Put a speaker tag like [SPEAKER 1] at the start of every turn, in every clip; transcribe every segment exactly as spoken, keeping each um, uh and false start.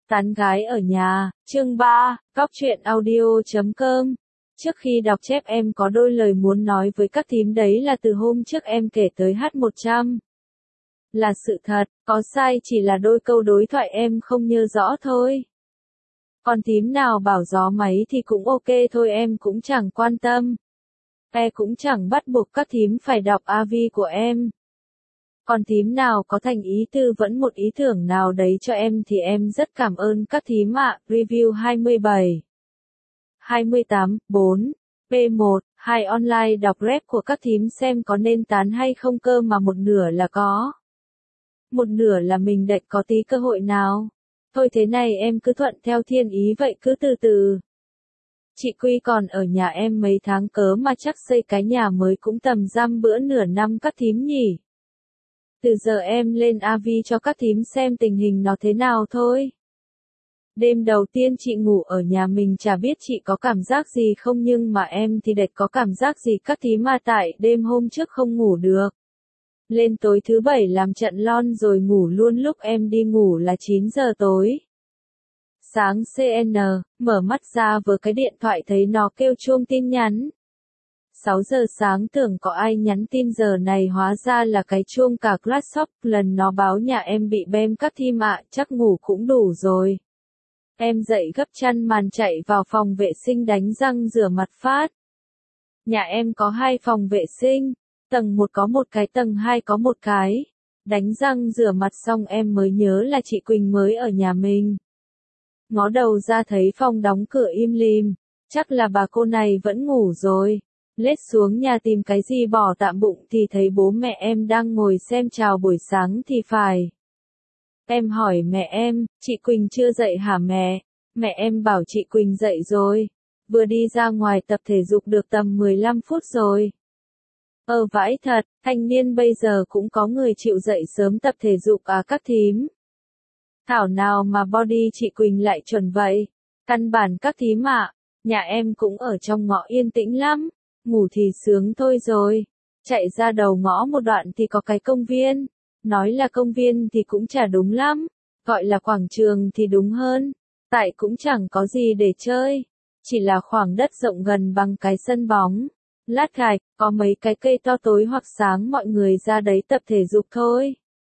[SPEAKER 1] Tán gái ở nhà, chương ba, Cóc truyện audio chấm com. Trước khi đọc chép em có đôi lời muốn nói với các thím, đấy là từ hôm trước em kể tới H một trăm. Là sự thật, có sai chỉ là đôi câu đối thoại em không nhớ rõ thôi. Còn thím nào bảo gió máy thì cũng ok thôi, em cũng chẳng quan tâm. E cũng chẳng bắt buộc các thím phải đọc a vê của em. Còn thím nào có thành ý tư vấn một ý tưởng nào đấy cho em thì em rất cảm ơn các thím ạ. Review hai mươi bảy, hai mươi tám, bốn, P một, hai online đọc rep của các thím xem có nên tán hay không cơ mà một nửa là có. Một nửa là mình đệch có tí cơ hội nào. Thôi thế này em cứ thuận theo thiên ý vậy, cứ từ từ. Chị Quy còn ở nhà em mấy tháng cớ mà chắc xây cái nhà mới cũng tầm dăm bữa nửa năm các thím nhỉ. Từ giờ em lên a vê cho các thím xem tình hình nó thế nào thôi. Đêm đầu tiên chị ngủ ở nhà mình chả biết chị có cảm giác gì không, nhưng mà em thì đệt có cảm giác gì các thím, mà tại đêm hôm trước không ngủ được. Lên tối thứ bảy làm trận lon rồi ngủ luôn, lúc em đi ngủ là chín giờ tối. Sáng xê en, mở mắt ra vừa cái điện thoại thấy nó kêu chuông tin nhắn. sáu giờ sáng tưởng có ai nhắn tin giờ này, hóa ra là cái chuông cả class shop, lần nó báo nhà em bị bem các thím ạ, chắc ngủ cũng đủ rồi. Em dậy gấp chăn màn chạy vào phòng vệ sinh đánh răng rửa mặt phát. Nhà em có hai phòng vệ sinh, tầng một có một cái, tầng hai có một cái. Đánh răng rửa mặt xong em mới nhớ là chị Quỳnh mới ở nhà mình. Ngó đầu ra thấy phòng đóng cửa im lìm, chắc là bà cô này vẫn ngủ rồi. Lết xuống nhà tìm cái gì bỏ tạm bụng thì thấy bố mẹ em đang ngồi xem chào buổi sáng thì phải. Em hỏi mẹ em, chị Quỳnh chưa dậy hả mẹ? Mẹ em bảo chị Quỳnh dậy rồi. Vừa đi ra ngoài tập thể dục được tầm mười lăm phút rồi. Ờ vãi thật, thanh niên bây giờ cũng có người chịu dậy sớm tập thể dục à các thím. Thảo nào mà body chị Quỳnh lại chuẩn vậy. Căn bản các thím ạ, nhà em cũng ở trong ngõ yên tĩnh lắm. Ngủ thì sướng thôi rồi. Chạy ra đầu ngõ một đoạn thì có cái công viên. Nói là công viên thì cũng chả đúng lắm. Gọi là quảng trường thì đúng hơn. Tại cũng chẳng có gì để chơi. Chỉ là khoảng đất rộng gần bằng cái sân bóng. Lát gạch, có mấy cái cây to, tối hoặc sáng mọi người ra đấy tập thể dục thôi.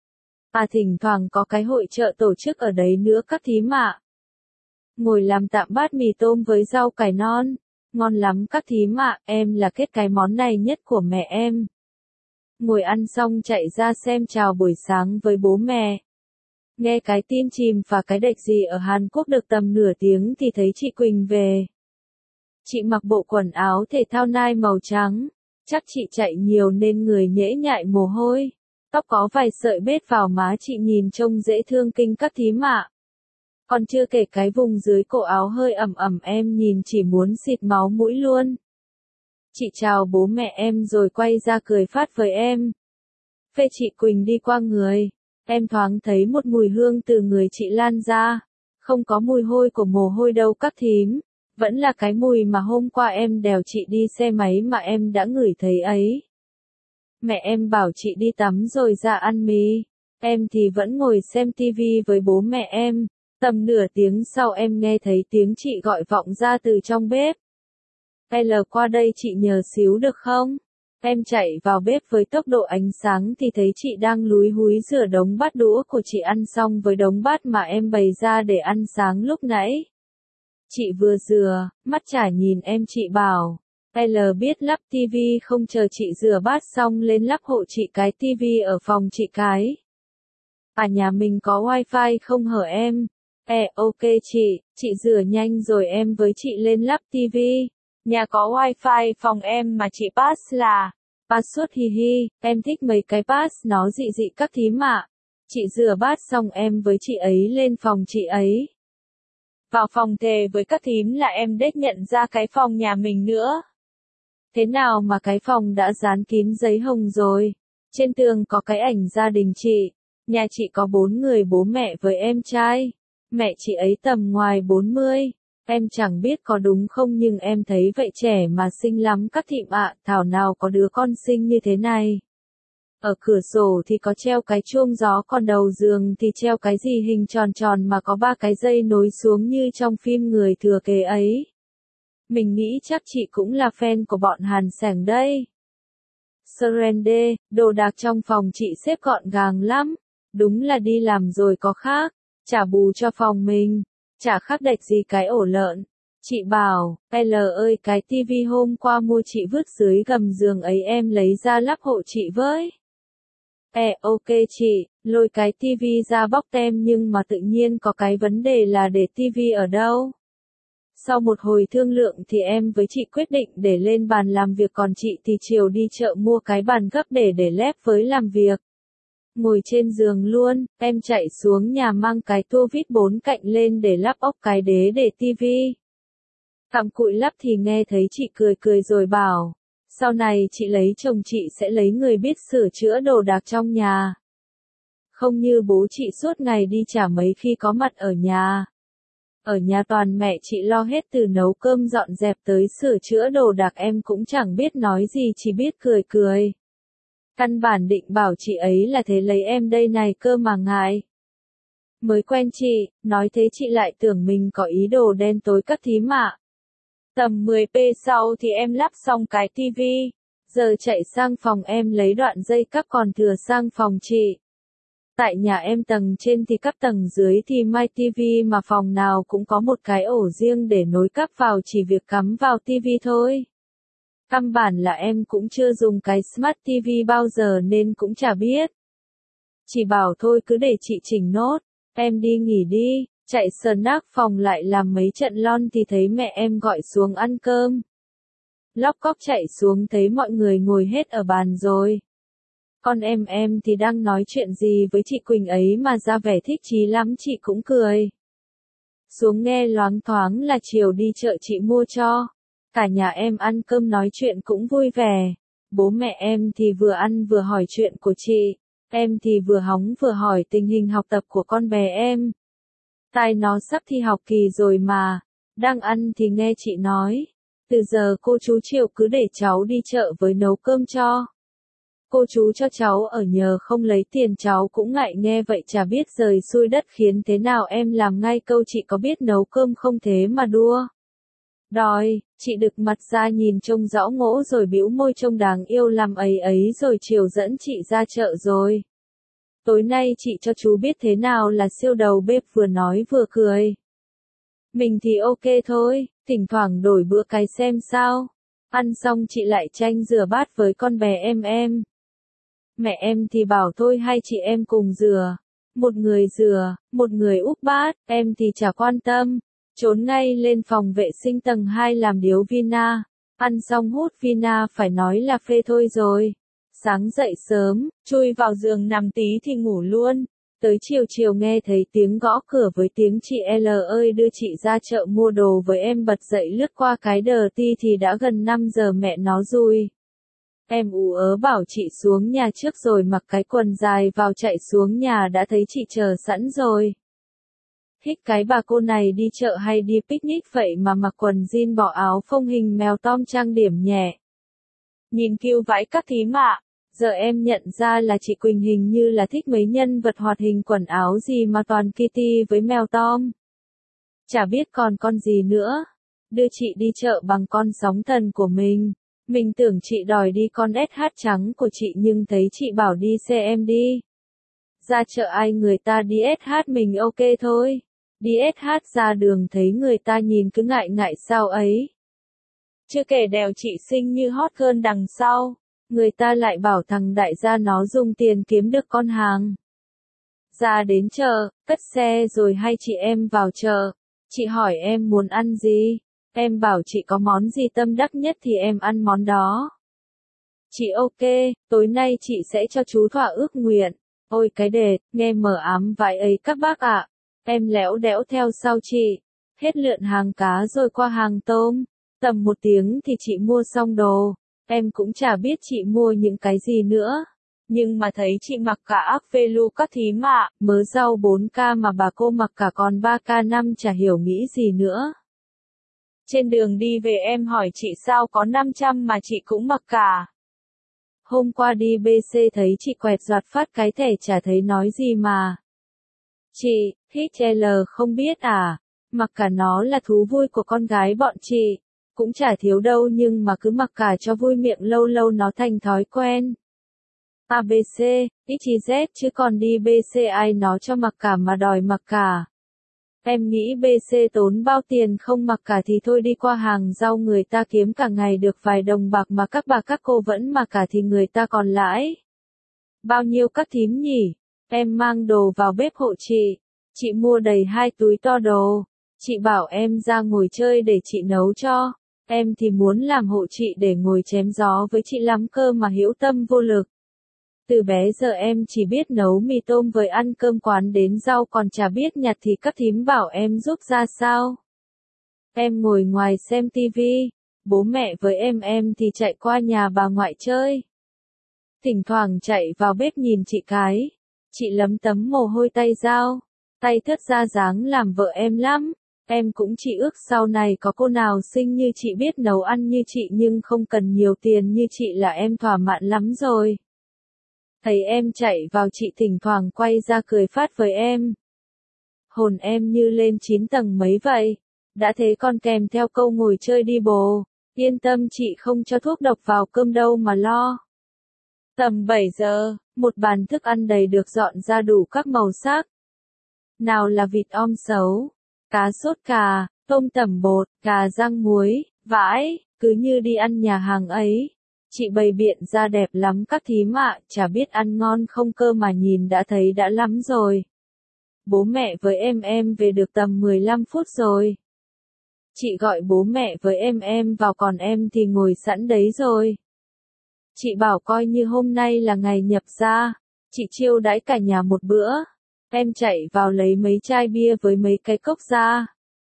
[SPEAKER 1] À thỉnh thoảng có cái hội chợ tổ chức ở đấy nữa các thím ạ. Ngồi làm tạm bát mì tôm với rau cải non. Ngon lắm các thím ạ, em là kết cái món này nhất của mẹ em. Ngồi ăn xong chạy ra xem chào buổi sáng với bố mẹ. Nghe cái tin chìm và cái đệch gì ở Hàn Quốc được tầm nửa tiếng thì thấy chị Quỳnh về. Chị mặc bộ quần áo thể thao nai màu trắng. Chắc chị chạy nhiều nên người nhễ nhại mồ hôi. Tóc có vài sợi bết vào má chị nhìn trông dễ thương kinh các thím ạ. Còn chưa kể cái vùng dưới cổ áo hơi ẩm ẩm, em nhìn chỉ muốn xịt máu mũi luôn. Chị chào bố mẹ em rồi quay ra cười phát với em. Phê chị Quỳnh đi qua người. Em thoáng thấy một mùi hương từ người chị lan ra. Không có mùi hôi của mồ hôi đâu các thím. Vẫn là cái mùi mà hôm qua em đèo chị đi xe máy mà em đã ngửi thấy ấy. Mẹ em bảo chị đi tắm rồi ra ăn mì. Em thì vẫn ngồi xem tivi với bố mẹ em. Tầm nửa tiếng sau em nghe thấy tiếng chị gọi vọng ra từ trong bếp. L qua đây chị nhờ xíu được không? Em chạy vào bếp với tốc độ ánh sáng thì thấy chị đang lúi húi rửa đống bát đũa của chị ăn xong với đống bát mà em bày ra để ăn sáng lúc nãy. Chị vừa rửa, mắt chả nhìn em chị bảo. L biết lắp tivi không, chờ chị rửa bát xong lên lắp hộ chị cái tivi ở phòng chị cái. À nhà mình có wifi không hở em? E ok chị, chị rửa nhanh rồi em với chị lên lắp tivi. Nhà có wifi phòng em mà chị pass là password hi hi, em thích mấy cái pass nó dị dị các thím ạ. Chị rửa bát xong em với chị ấy lên phòng chị ấy. Vào phòng thề với các thím là em đếch nhận ra cái phòng nhà mình nữa. Thế nào mà cái phòng đã dán kín giấy hồng rồi. Trên tường có cái ảnh gia đình chị. Nhà chị có bốn người, bố mẹ với em trai. Mẹ chị ấy tầm ngoài bốn mươi. Em chẳng biết có đúng không nhưng em thấy vậy, trẻ mà xinh lắm các thím ạ. Thảo nào có đứa con xinh như thế này. Ở cửa sổ thì có treo cái chuông gió, còn đầu giường thì treo cái gì hình tròn tròn mà có ba cái dây nối xuống như trong phim Người thừa kế ấy. Mình nghĩ chắc chị cũng là fan của bọn Hàn Sẻng đây. Surrender, đồ đạc trong phòng chị xếp gọn gàng lắm. Đúng là đi làm rồi có khác. Trả bù cho phòng mình. Chả khác đệch gì cái ổ lợn. Chị bảo, L ơi cái tivi hôm qua mua chị vứt dưới gầm giường ấy em lấy ra lắp hộ chị với. E ok chị, lôi cái tivi ra bóc tem nhưng mà tự nhiên có cái vấn đề là để tivi ở đâu. Sau một hồi thương lượng thì em với chị quyết định để lên bàn làm việc, còn chị thì chiều đi chợ mua cái bàn gấp để để lép với làm việc. Ngồi trên giường luôn, em chạy xuống nhà mang cái tua vít bốn cạnh lên để lắp ốc cái đế để tivi. Cặm cụi lắp thì nghe thấy chị cười cười rồi bảo, sau này chị lấy chồng chị sẽ lấy người biết sửa chữa đồ đạc trong nhà. Không như bố chị suốt ngày đi chả mấy khi có mặt ở nhà. Ở nhà toàn mẹ chị lo hết, từ nấu cơm dọn dẹp tới sửa chữa đồ đạc, em cũng chẳng biết nói gì, chỉ biết cười cười. Căn bản định bảo chị ấy là thế lấy em đây này cơ mà ngại. Mới quen chị, nói thế chị lại tưởng mình có ý đồ đen tối các thím ạ. Tầm mười phút sau thì em lắp xong cái tivi. Giờ chạy sang phòng em lấy đoạn dây cáp còn thừa sang phòng chị. Tại nhà em tầng trên thì cáp, tầng dưới thì My tivi, mà phòng nào cũng có một cái ổ riêng để nối cáp vào, chỉ việc cắm vào tivi thôi. Căn bản là em cũng chưa dùng cái Smart ti vi bao giờ nên cũng chả biết. Chỉ bảo thôi cứ để chị chỉnh nốt, em đi nghỉ đi. Chạy snack phòng lại làm mấy trận lon thì thấy mẹ em gọi xuống ăn cơm. Lóc cóc chạy xuống thấy mọi người ngồi hết ở bàn rồi. Con em em thì đang nói chuyện gì với chị Quỳnh ấy mà ra vẻ thích chí lắm, chị cũng cười. Xuống nghe loáng thoáng là chiều đi chợ chị mua cho. Cả nhà em ăn cơm nói chuyện cũng vui vẻ. Bố mẹ em thì vừa ăn vừa hỏi chuyện của chị. Em thì vừa hóng vừa hỏi tình hình học tập của con bé em. Tai nó sắp thi học kỳ rồi mà. Đang ăn thì nghe chị nói. Từ giờ cô chú Triệu cứ để cháu đi chợ với nấu cơm cho. Cô chú cho cháu ở nhờ không lấy tiền, cháu cũng ngại nghe vậy chả biết rời xuôi đất khiến thế nào, em làm ngay câu chị có biết nấu cơm không thế mà đua. Đòi, chị đực mặt ra nhìn trông rõ ngỗ rồi bĩu môi trông đáng yêu làm ấy ấy rồi chiều dẫn chị ra chợ rồi. Tối nay chị cho chú biết thế nào là siêu đầu bếp, vừa nói vừa cười. Mình thì ok thôi, thỉnh thoảng đổi bữa cái xem sao. Ăn xong chị lại tranh rửa bát với con bé em em. Mẹ em thì bảo thôi hai chị em cùng rửa. Một người rửa, một người úp bát, em thì chả quan tâm. Trốn ngay lên phòng vệ sinh tầng hai làm điếu Vina. Ăn xong hút Vina phải nói là phê thôi rồi. Sáng dậy sớm, chui vào giường nằm tí thì ngủ luôn. Tới chiều chiều nghe thấy tiếng gõ cửa với tiếng chị L ơi đưa chị ra chợ mua đồ với, em bật dậy lướt qua cái đờ ti thì đã gần năm giờ mẹ nó rui. Em ú ớ bảo chị xuống nhà trước rồi mặc cái quần dài vào, chạy xuống nhà đã thấy chị chờ sẵn rồi. Thích cái bà cô này đi chợ hay đi picnic vậy mà mặc quần jean bỏ áo phông hình mèo Tom trang điểm nhẹ. Nhìn kiêu vãi các thím ạ. Giờ em nhận ra là chị Quỳnh hình như là thích mấy nhân vật hoạt hình quần áo gì mà toàn Kitty với mèo Tom. Chả biết còn con gì nữa. Đưa chị đi chợ bằng con sóng thần của mình. Mình tưởng chị đòi đi con ét hát trắng của chị nhưng thấy chị bảo đi xe em đi. Ra chợ ai người ta đi ét hát, mình ok thôi. Đi ét hát ra đường thấy người ta nhìn cứ ngại ngại sao ấy. Chưa kể đèo chị xinh như hot girl đằng sau. Người ta lại bảo thằng đại gia nó dùng tiền kiếm được con hàng. Ra đến chợ, cất xe rồi hai chị em vào chợ. Chị hỏi em muốn ăn gì? Em bảo chị có món gì tâm đắc nhất thì em ăn món đó. Chị ok, tối nay chị sẽ cho chú thỏa ước nguyện. Ôi cái đệt, nghe mờ ám vãi ấy các bác ạ. Em lẽo đẽo theo sau chị. Hết lượn hàng cá rồi qua hàng tôm. Tầm một tiếng thì chị mua xong đồ. Em cũng chả biết chị mua những cái gì nữa. Nhưng mà thấy chị mặc cả ác velu các thím ạ. Mớ rau bốn k mà bà cô mặc cả còn ba k năm, chả hiểu nghĩ gì nữa. Trên đường đi về em hỏi chị sao có năm trăm mà chị cũng mặc cả. Hôm qua đi bê xê thấy chị quẹt giọt phát cái thẻ chả thấy nói gì mà. Chị, hát lờ không biết à, mặc cả nó là thú vui của con gái bọn chị. Cũng chả thiếu đâu nhưng mà cứ mặc cả cho vui miệng lâu lâu nó thành thói quen. a bê xê, ích zét chứ còn đi bê xê ai nó cho mặc cả mà đòi mặc cả. Em nghĩ bê xê tốn bao tiền không mặc cả thì thôi đi qua hàng rau người ta kiếm cả ngày được vài đồng bạc mà các bà các cô vẫn mặc cả thì người ta còn lãi. Bao nhiêu các thím nhỉ? Em mang đồ vào bếp hộ chị. Chị mua đầy hai túi to đồ. Chị bảo em ra ngồi chơi để chị nấu cho. Em thì muốn làm hộ chị để ngồi chém gió với chị lắm cơ mà hữu tâm vô lực. Từ bé giờ em chỉ biết nấu mì tôm với ăn cơm quán đến rau còn chả biết nhặt thì các thím bảo em giúp ra sao. Em ngồi ngoài xem tivi, bố mẹ với em em thì chạy qua nhà bà ngoại chơi. Thỉnh thoảng chạy vào bếp nhìn chị cái, chị lấm tấm mồ hôi tay dao, tay thất ra dáng làm vợ em lắm. Em cũng chỉ ước sau này có cô nào xinh như chị biết nấu ăn như chị nhưng không cần nhiều tiền như chị là em thỏa mãn lắm rồi. Thấy em chạy vào chị thỉnh thoảng quay ra cười phát với em. Hồn em như lên chín tầng mấy vậy. Đã thế còn kèm theo câu ngồi chơi đi bồ. Yên tâm chị không cho thuốc độc vào cơm đâu mà lo. Tầm bảy giờ, một bàn thức ăn đầy được dọn ra đủ các màu sắc. Nào là vịt om sấu, cá sốt cà, tôm tẩm bột, cà rang muối, vãi, cứ như đi ăn nhà hàng ấy. Chị bày biện ra đẹp lắm các thím ạ, chả biết ăn ngon không cơ mà nhìn đã thấy đã lắm rồi. Bố mẹ với em em về được tầm mười lăm phút rồi. Chị gọi bố mẹ với em em vào còn em thì ngồi sẵn đấy rồi. Chị bảo coi như hôm nay là ngày nhập gia, chị chiêu đãi cả nhà một bữa. Em chạy vào lấy mấy chai bia với mấy cái cốc ra.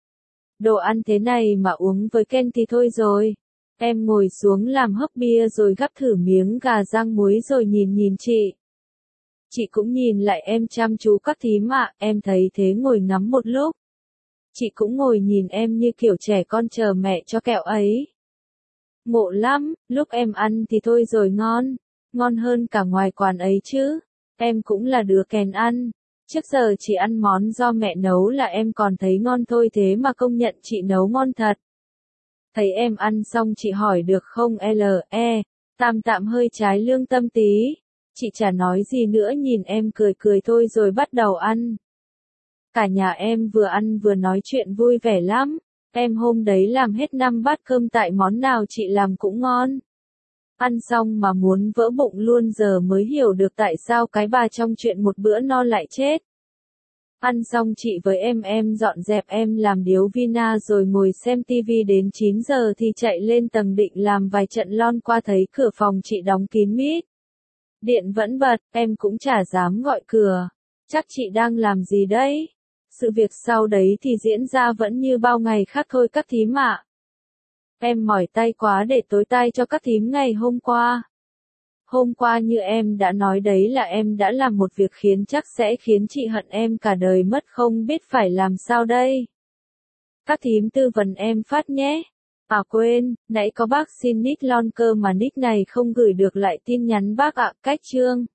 [SPEAKER 1] Đồ ăn thế này mà uống với Ken thì thôi rồi. Em ngồi xuống làm hấp bia rồi gắp thử miếng gà rang muối rồi nhìn nhìn chị. Chị cũng nhìn lại em chăm chú các thím ạ, em thấy thế ngồi ngắm một lúc. Chị cũng ngồi nhìn em như kiểu trẻ con chờ mẹ cho kẹo ấy. Ngộ lắm, lúc em ăn thì thôi rồi ngon, ngon hơn cả ngoài quán ấy chứ. Em cũng là đứa kèn ăn. Trước giờ chỉ ăn món do mẹ nấu là em còn thấy ngon thôi thế mà công nhận chị nấu ngon thật. Thấy em ăn xong chị hỏi được không L.E. Tam tạm hơi trái lương tâm tí. Chị chả nói gì nữa nhìn em cười cười thôi rồi bắt đầu ăn. Cả nhà em vừa ăn vừa nói chuyện vui vẻ lắm. Em hôm đấy làm hết năm bát cơm tại món nào chị làm cũng ngon. Ăn xong mà muốn vỡ bụng luôn giờ mới hiểu được tại sao cái bà trong chuyện một bữa no lại chết. Ăn xong chị với em em dọn dẹp em làm điếu vina rồi ngồi xem tivi đến chín giờ thì chạy lên tầng định làm vài trận lon qua thấy cửa phòng chị đóng kín mít. Điện vẫn bật, em cũng chả dám gọi cửa. Chắc chị đang làm gì đấy? Sự việc sau đấy thì diễn ra vẫn như bao ngày khác thôi các thím ạ. Em mỏi tay quá để tối tay cho các thím ngày hôm qua. Hôm qua như em đã nói đấy là em đã làm một việc khiến chắc sẽ khiến chị hận em cả đời mất không biết phải làm sao đây. Các thím tư vấn em phát nhé. À quên, nãy có bác xin nick lon cơ mà nick này không gửi được lại tin nhắn bác ạ, cách chương.